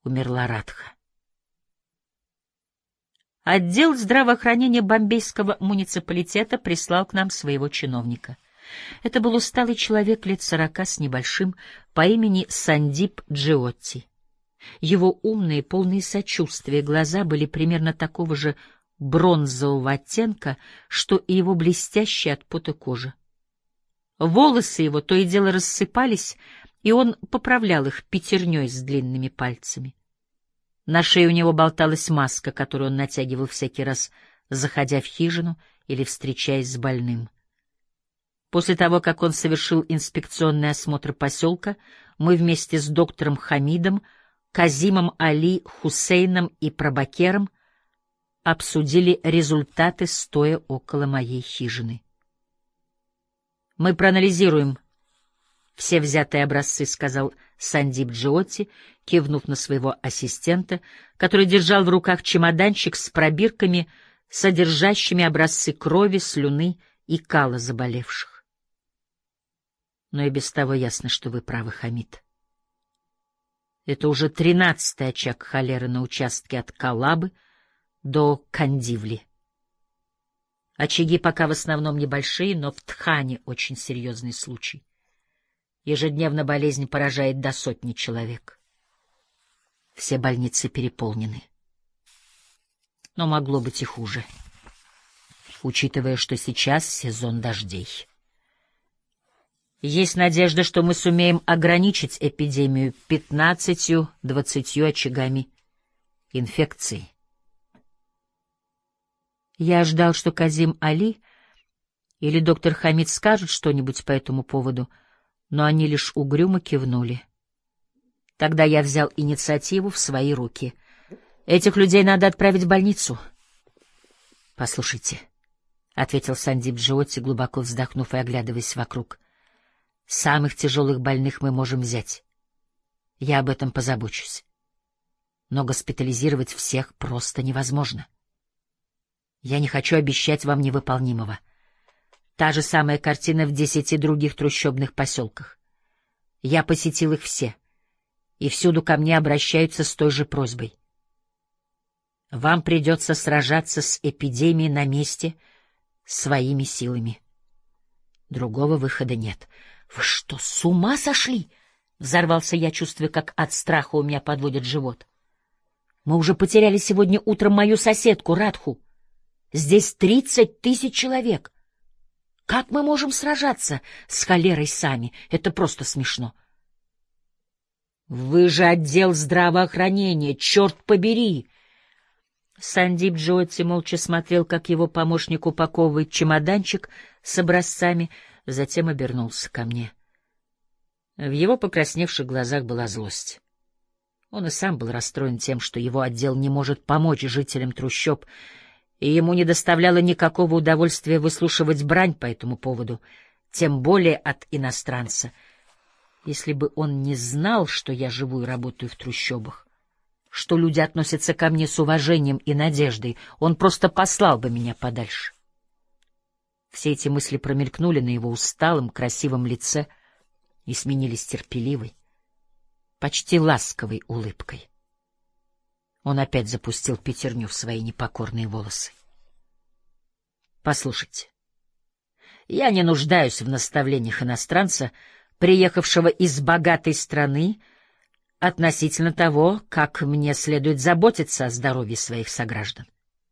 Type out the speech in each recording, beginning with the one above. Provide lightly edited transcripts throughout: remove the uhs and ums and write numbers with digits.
умерла Радха. Отдел здравоохранения бомбейского муниципалитета прислал к нам своего чиновника. Это был усталый человек лет 40 с небольшим по имени Сандип Джиотти. Его умные, полные сочувствия глаза были примерно такого же бронзового оттенка, что и его блестящая от пота кожа. Волосы его то и дело рассыпались, и он поправлял их пятерней с длинными пальцами. На шее у него болталась маска, которую он натягивал всякий раз, заходя в хижину или встречаясь с больным. После того, как он совершил инспекционный осмотр поселка, мы вместе с доктором Хамидом, Казимом Али, Хусейном и Прабакером обсудили результаты, стоя около моей хижины. «Мы проанализируем все взятые образцы», — сказал Сандип Джиотти, кивнув на своего ассистента, который держал в руках чемоданчик с пробирками, содержащими образцы крови, слюны и кала заболевших. Но и без того ясно, что вы правы, Хамид. Это уже 13-й очаг холеры на участке от Калабы до Кандивли. Очаги пока в основном небольшие, но в Тхане очень серьезный случай. Ежедневно болезнь поражает до 100 человек. Все больницы переполнены. Но могло быть и хуже, учитывая, что сейчас сезон дождей. Есть надежда, что мы сумеем ограничить эпидемию 15-20 очагами инфекции. Я ждал, что Казим Али или доктор Хамид скажут что-нибудь по этому поводу, но они лишь угрюмо кивнули. Тогда я взял инициативу в свои руки. Этих людей надо отправить в больницу. — Послушайте, — ответил Сандип Джиотти, глубоко вздохнув и оглядываясь вокруг, — самых тяжелых больных мы можем взять. Я об этом позабочусь. Но госпитализировать всех просто невозможно. Я не хочу обещать вам невыполнимого. Та же самая картина в 10 других трущобных поселках. Я посетил их все, и всюду ко мне обращаются с той же просьбой. Вам придется сражаться с эпидемией на месте своими силами. Другого выхода нет. — Вы что, с ума сошли? — взорвался я, чувствуя, как от страха у меня подводит живот. — Мы уже потеряли сегодня утром мою соседку Радху. Здесь 30 000 человек. Как мы можем сражаться с холерой сами? Это просто смешно. — Вы же отдел здравоохранения, черт побери! Сандип Джиотти молча смотрел, как его помощник упаковывает чемоданчик с образцами, затем обернулся ко мне. В его покрасневших глазах была злость. Он и сам был расстроен тем, что его отдел не может помочь жителям трущоб, и ему не доставляло никакого удовольствия выслушивать брань по этому поводу, тем более от иностранца. Если бы он не знал, что я живу и работаю в трущобах, что люди относятся ко мне с уважением и надеждой, он просто послал бы меня подальше. Все эти мысли промелькнули на его усталом, красивом лице и сменились терпеливой, почти ласковой улыбкой. Он опять запустил пятерню в свои непокорные волосы. Послушайте, я не нуждаюсь в наставлениях иностранца, приехавшего из богатой страны, относительно того, как мне следует заботиться о здоровье своих сограждан.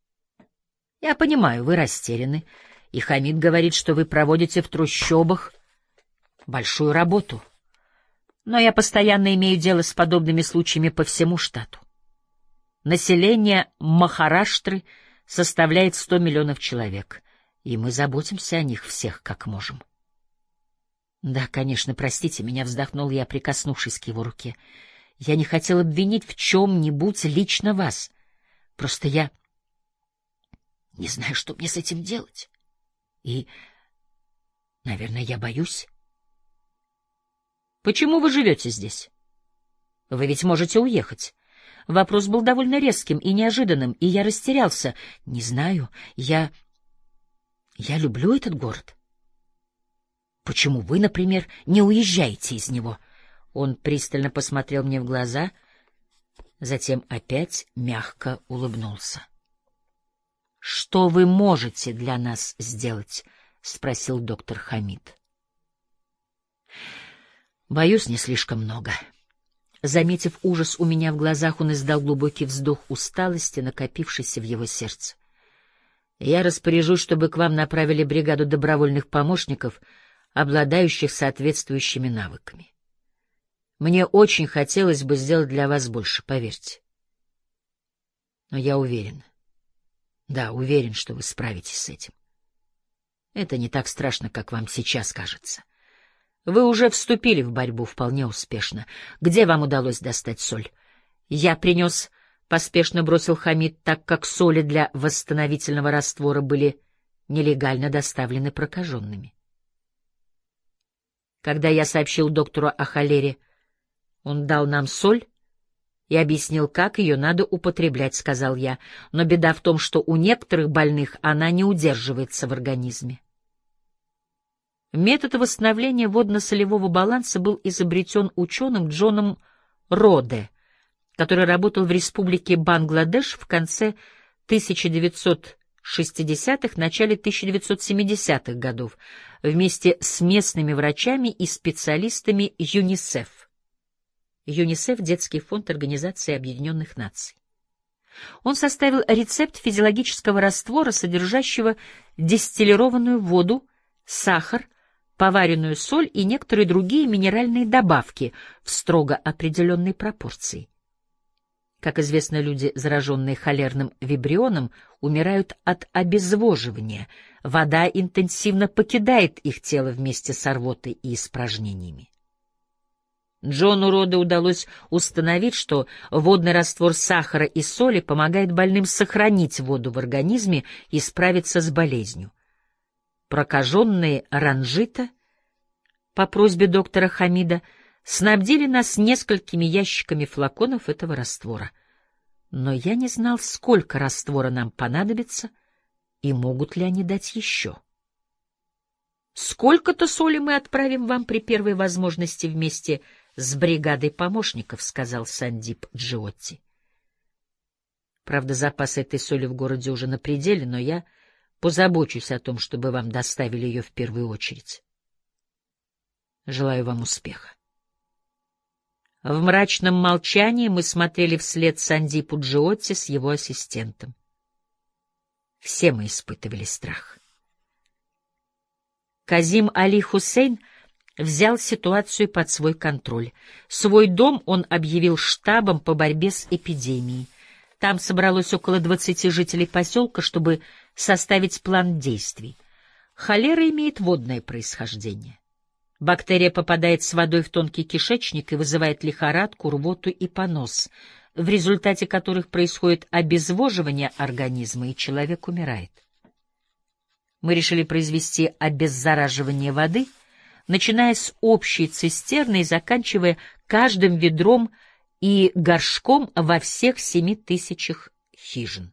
Я понимаю, вы растеряны, и Хамид говорит, что вы проводите в трущобах большую работу. Но я постоянно имею дело с подобными случаями по всему штату. Население Махараштры составляет 100 миллионов человек, и мы заботимся о них всех, как можем. Да, конечно, простите меня, вздохнул я, прикоснувшись к его руке. Я не хотел обвинить в чем-нибудь лично вас. Просто я не знаю, что мне с этим делать. И, наверное, я боюсь. Почему вы живете здесь? Вы ведь можете уехать. Вопрос был довольно резким и неожиданным, и я растерялся. Не знаю, я люблю этот город. Почему вы, например, не уезжаете из него? Он пристально посмотрел мне в глаза, Затем опять мягко улыбнулся. — Что вы можете для нас сделать? — спросил доктор Хамид. — Боюсь, не слишком много. Заметив ужас у меня в глазах, он издал глубокий вздох усталости, накопившийся в его сердце. Я распоряжусь, чтобы к вам направили бригаду добровольных помощников, обладающих соответствующими навыками. Мне очень хотелось бы сделать для вас больше, поверьте. Но я уверен, уверен, что вы справитесь с этим. Это не так страшно, как вам сейчас кажется. Вы уже вступили в борьбу вполне успешно. Где вам удалось достать соль? Я принес, поспешно бросил Хамид, так как соли для восстановительного раствора были нелегально доставлены прокаженными. Когда я сообщил доктору о холере, он дал нам соль и объяснил, как ее надо употреблять, сказал я, но беда в том, что у некоторых больных она не удерживается в организме. Метод восстановления водно-солевого баланса был изобретен ученым Джоном Роде, который работал в республике Бангладеш в конце 1960-х, начале 1970-х годов, вместе с местными врачами и специалистами ЮНИСЕФ. ЮНИСЕФ — Детский фонд Организации Объединенных Наций. Он составил рецепт физиологического раствора, содержащего дистиллированную воду, сахар, поваренную соль и некоторые другие минеральные добавки в строго определенной пропорции. Как известно, люди, зараженные холерным вибрионом, умирают от обезвоживания. Вода интенсивно покидает их тело вместе с рвотой и испражнениями. Джону Роде удалось установить, что водный раствор сахара и соли помогает больным сохранить воду в организме и справиться с болезнью. Прокаженные Ранжита, по просьбе доктора Хамида, снабдили нас несколькими ящиками флаконов этого раствора. Но я не знал, сколько раствора нам понадобится и могут ли они дать еще. «Сколько-то соли мы отправим вам при первой возможности вместе с бригадой помощников», — сказал Сандип Джиотти. «Правда, запасы этой соли в городе уже на пределе, но я позабочусь о том, чтобы вам доставили ее в первую очередь. Желаю вам успеха». В мрачном молчании мы смотрели вслед Сандипу Джиотти с его ассистентом. Все мы испытывали страх. Казим Али Хусейн взял ситуацию под свой контроль. Свой дом он объявил штабом по борьбе с эпидемией. Там собралось около 20 жителей поселка, чтобы составить план действий. Холера имеет водное происхождение. Бактерия попадает с водой в тонкий кишечник и вызывает лихорадку, рвоту и понос, в результате которых происходит обезвоживание организма, и человек умирает. Мы решили произвести обеззараживание воды, начиная с общей цистерны и заканчивая каждым ведром и горшком во всех 7000 хижин.